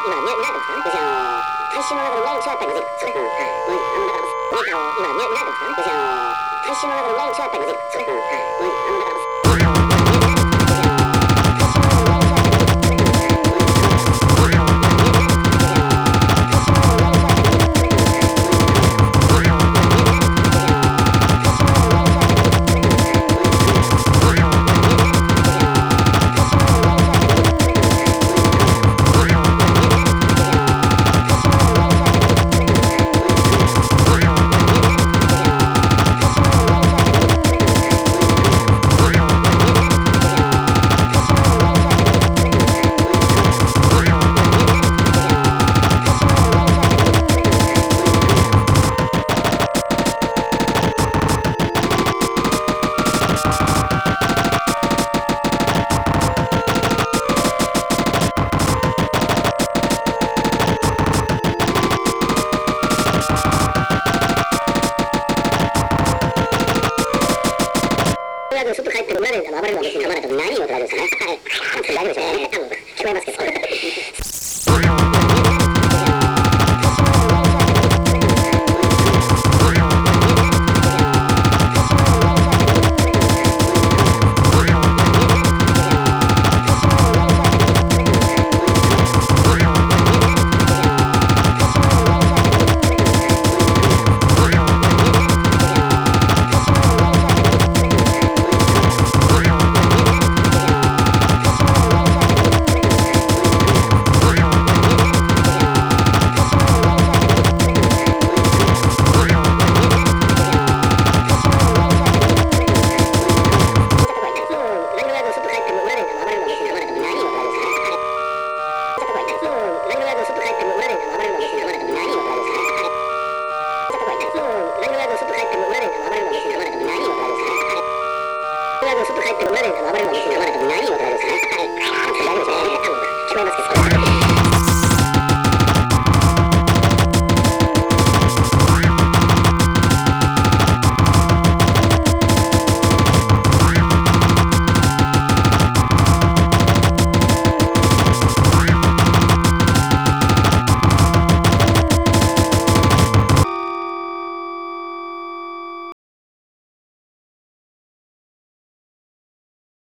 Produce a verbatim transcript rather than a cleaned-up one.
今見られてますからね。私あの大衆の中の裏にはやっぱり混ぜる。そうね。はい。あのだから何かを今見られてますからね。私あの大衆の中の裏にはやっぱり混ぜる。そうね。はい。あのだから外帰っても裏で暴れるわけですよ。暴れても何を取られるんですかね。はい。大丈夫でしょうね。多分聞こえますけど。外帰っても裏で暴れるわけですよ。暴れても何を取られるんですかね。はい。大丈夫でしょうね。多分聞こえますけど。